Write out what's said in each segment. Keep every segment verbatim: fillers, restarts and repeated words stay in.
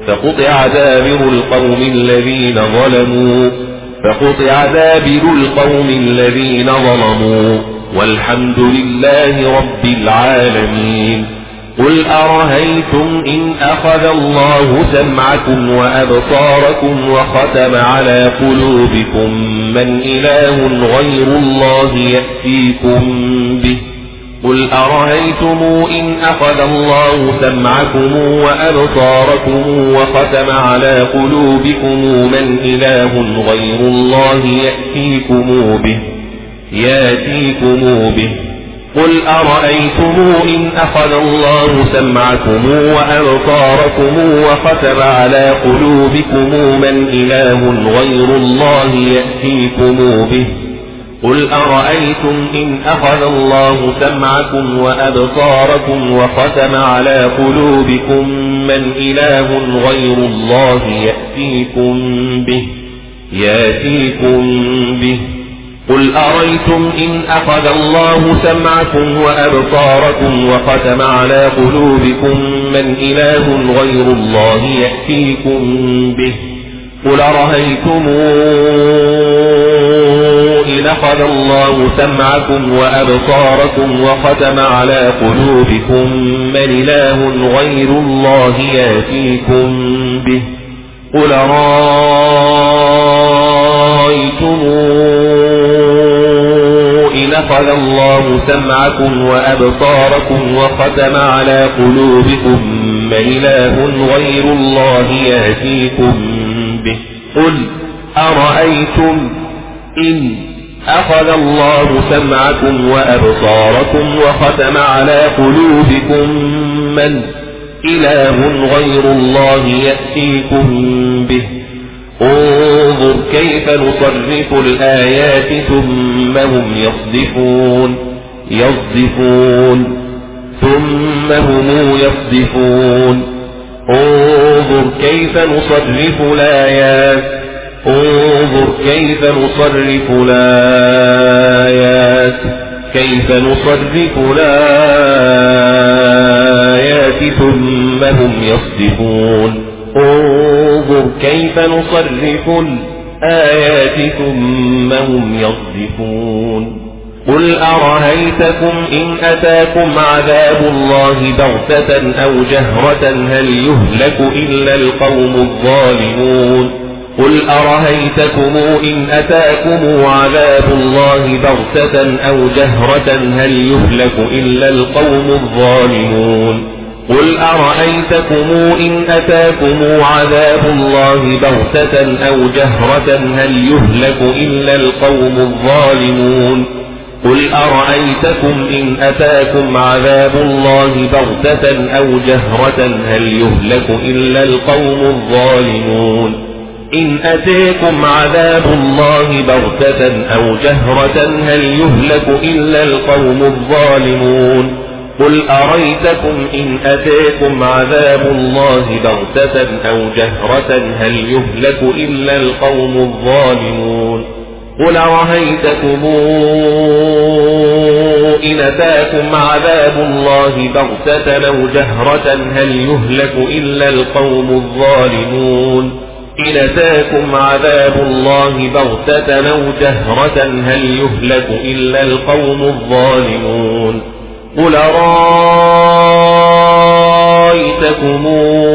فقطع دابر القوم الذين ظلموا فقطع دابر القوم الذين ظلموا والحمد لله رب العالمين. قل أرهيتم إن أخذ الله سمعكم وأبصاركم وختم على قلوبكم من إله غير الله يأتيكم به قل أرهيتم إن أخذ الله سمعكم وأبصاركم وختم على قلوبكم من إله غير الله يأتيكم به يأتيكم به قل أرأيتم إن أخذ الله سمعكم وأبصاركم وختم على قلوبكم من إله غير الله يأتيكم به قل أرأيتم إن أخذ الله سمعكم وأبصاركم وختم على قلوبكم من إله غير الله يأتيكم به يأتيكم به قل أرأيتم إن أخذ الله سمعكم وأبصاركم وختم على قلوبكم من إله غير الله يأتيكم به قل أرأيتم إن أخذ الله سمعكم وأبصاركم وختم على قلوبكم من إله غير الله يأتيكم به قل أرأيتم إن أخذ الله سمعكم وأبصاركم وختم على قلوبكم من إله غير الله يأتيكم به قل أرأيتم إن أخذ الله سمعكم وأبصاركم وختم على قلوبكم من إله غير الله يأتيكم به انظر كيف نصرف الآيات ثم هم يصدفون يصدفون ثم هم يصدفون انظر كيف نصرف الآيات انظر كيف نصرف الآيات كيف نصرف الآيات ثم هم يصدفون انظر كيف نصرف الآيات ثم هم يصدفون قل أرهيتكم إن أتاكم عذاب الله بغتة أو جهرة هل يهلك إلا القوم الظالمون قل أرهيتكم إن أتاكم عذاب الله بغتة أو جهرة هل يهلك إلا القوم الظالمون قل أرأيتكم إن أتاكم عذاب الله بغتة أو جهرة هل يهلك إلا القوم الظالمون قل أرأيتكم إن أتاكم عذاب الله بغتة أو جهرة هل يهلك إلا القوم الظالمون إن أتاكم عذاب الله بغتة أو جهرة هل يهلك إلا القوم الظالمون قل أريتكم إن أتاكم عذاب الله بغتة أو جهرة هل يهلك إلا القوم الظالمون قل أرهيتكم إن أتاكم عذاب الله بغتة أو جهرة هل يهلك إلا القوم الظالمون إن أتاكم عذاب الله بغتة أو جهرة هل يهلك إلا القوم الظالمون قل أرأيتكم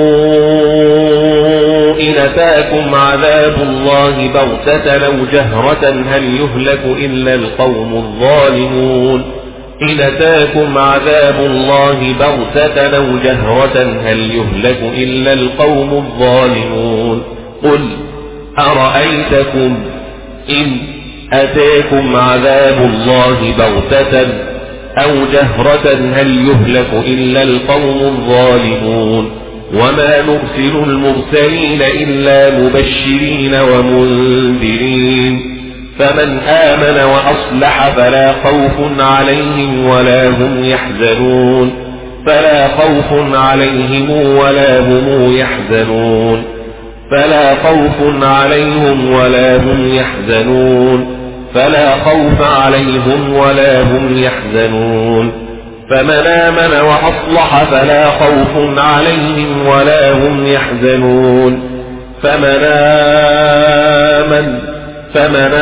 إن أتاكم عذاب الله بغتة أو جهرة هل يهلك إلا القوم الظالمون إن أتاكم عذاب الله بغتة أو جهرة هل يهلك إلا القوم الظالمون قل أرأيتكم إن أتاكم عذاب الله بغتة أو جهرة هل يهلك إلا القوم الظالمون وما نرسل المرسلين إلا مبشرين ومنذرين فمن آمن وأصلح فلا خوف عليهم ولا هم يحزنون فلا خوف عليهم ولا هم يحزنون فلا خوف عليهم ولا هم يحزنون فلا خوف عليهم ولا هم يحزنون فمن آمن وأصلح فلا خوف عليهم ولا هم يحزنون فمن آمن فمن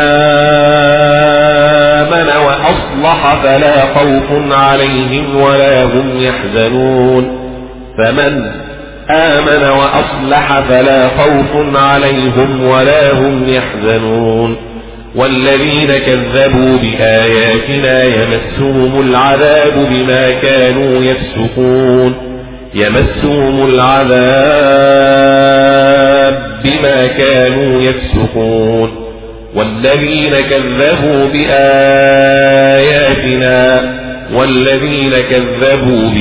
آمن وأصلح فلا خوف عليهم ولا هم يحزنون فمن آمن وأصلح فلا خوف عليهم ولا هم يحزنون والذين كذبوا بآياتنا يمسهم العذاب بما كانوا يفسقون يمسهم العذاب بما كانوا يفسقون والذين كذبوا بآياتنا والذين كذبوا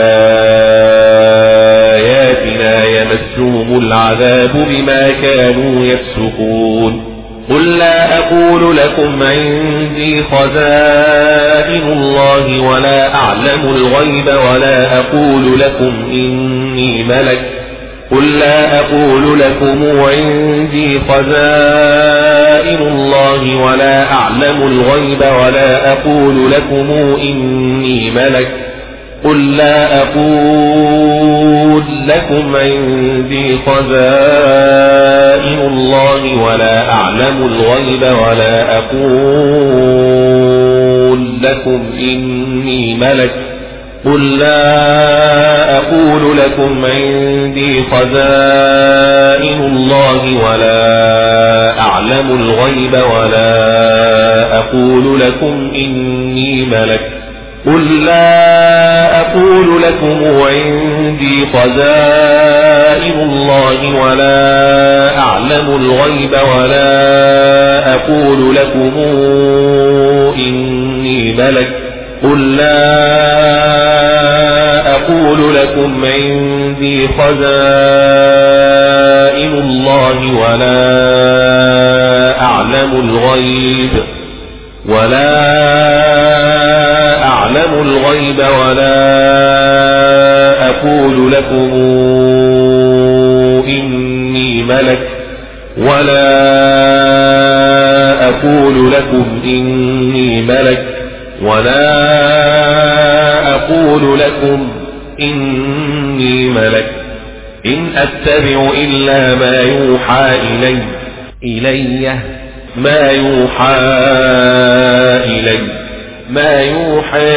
بآياتنا يمسهم العذاب بما كانوا يفسقون قل لا أقول لكم عندي خزائن الله ولا أعلم الغيب ولا أقول لكم إني ملك قل لا أقول لكم عندي خزائن الله ولا أعلم الغيب ولا أقول لكم إني ملك قل لا أقول لكم عندي خزائن الله ولا أعلم الغيب ولا أقول لكم إني ملك قل لا أقول لكم عندي خزائن الله ولا أعلم الغيب ولا أقول لكم إني ملك قل لا أقول لكم عندي خزائن الله ولا أعلم الغيب ولا أقول لكم إني ملك قل لا أقول لكم عندي خزائن الله ولا أعلم الغيب ولا أعلم الغيب ولا أقول لكم إني ملك ولا أقول لكم إني ملك ولا أقول لكم إني ملك إن أتبع إلا ما يوحى إلي إلي ما يوحى إلي ما يوحى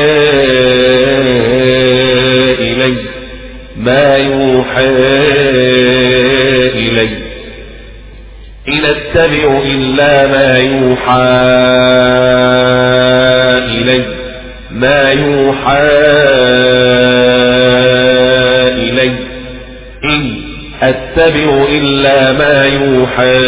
إلي ما يوحى إلي إن أتبع إلا ما يوحى إلي ما يوحى إلي إن أتبع إلا ما يوحى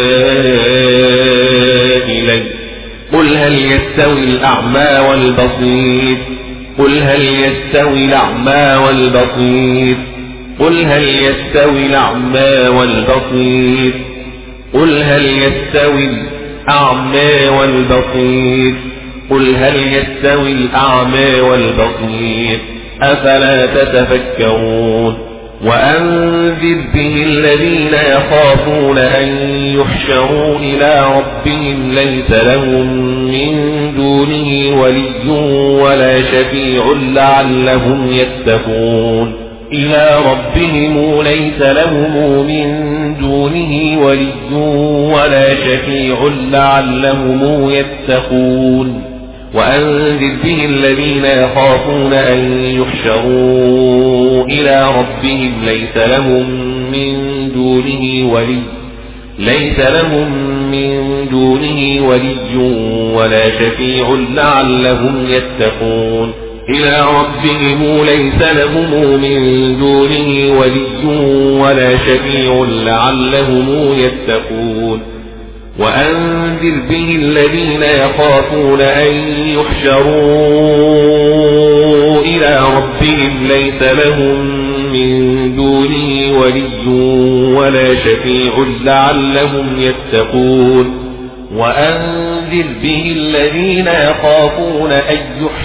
إلي قل هل يستوي الأعمى والبصير قل هل يستوي الأعمى والبصير قل هل يستوي الأعمى والبصير قل هل يستوي الأعمى والبصير قل هل يستوي الأعمى والبصير أفلا تتفكرون وأنذر به الذين يخافون أن يحشروا إلى ربهم ليس لهم من دونه ولي ولا شفيع لعلهم يتقون إلى ربهم ليس لهم من دونه ولي ولا شفيع لعلهم يتقون وأنذر به الذين يخافون أن يحشروا إلى ربهم ليس لهم من دونه ولي ليس لهم من دونه ولي ولا شفيع لعلهم يتقون إلى ربهم ليس لهم من دونه ولي ولا شفيع لعلهم يتقون وأنذر به الذين يخافون أن يحشروا إلى ربهم ليس لهم من دونه ولي ولا شفيع لعلهم يتقون وأنذر به الذين يخافون أن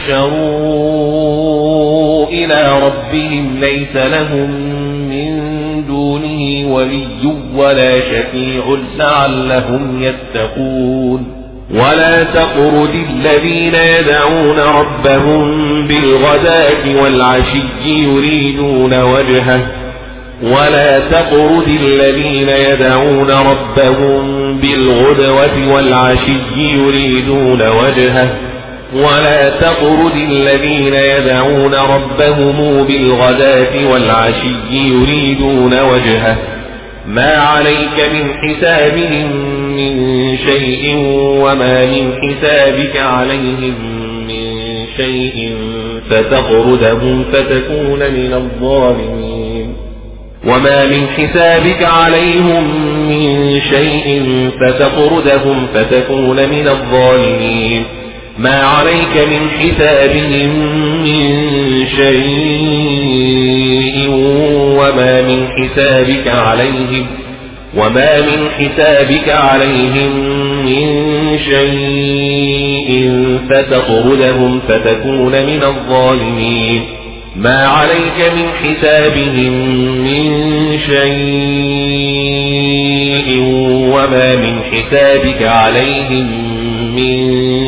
يحشروا إلى ربهم ليس لهم من دونه ولي ولا شفيع لعلهم يتقون ولا تطرد الذين يدعون ربهم بالغداة والعشي يريدون وجهه ولا تطرد الذين يدعون ربهم بالغدوة والعشي يريدون وجهه ولا تطرد الذين يدعون ربهم بالغداة والعشي يريدون وجهه ما عليك من حسابهم من شيء وما من حسابك عليهم من شيء فتطردهم فتكون من الظالمين وما من حسابك عليهم من شيء فتطردهم فتكون من الظالمين ما عليك من حسابهم من شيء وما من حسابك عليهم وما من حسابك عليهم من شيء فتطردهم فتكون من الظالمين ما عليك من حسابهم من شيء وما من حسابك عليهم من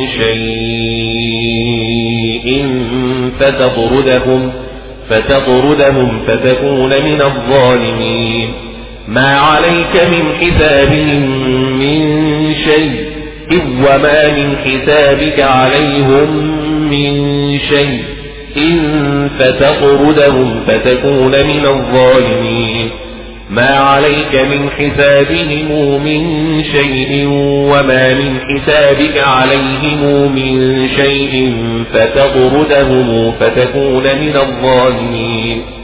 شيء فتطردهم فتطردهم فتكون من الظالمين ما عليك من حسابهم من شيء وما من حسابك عليهم من شيء إن فتطردهم فتكون من الظالمين ما عليك من حسابهم من شيء وما من حسابك عليهم من شيء فتطردهم فتكون من الظالمين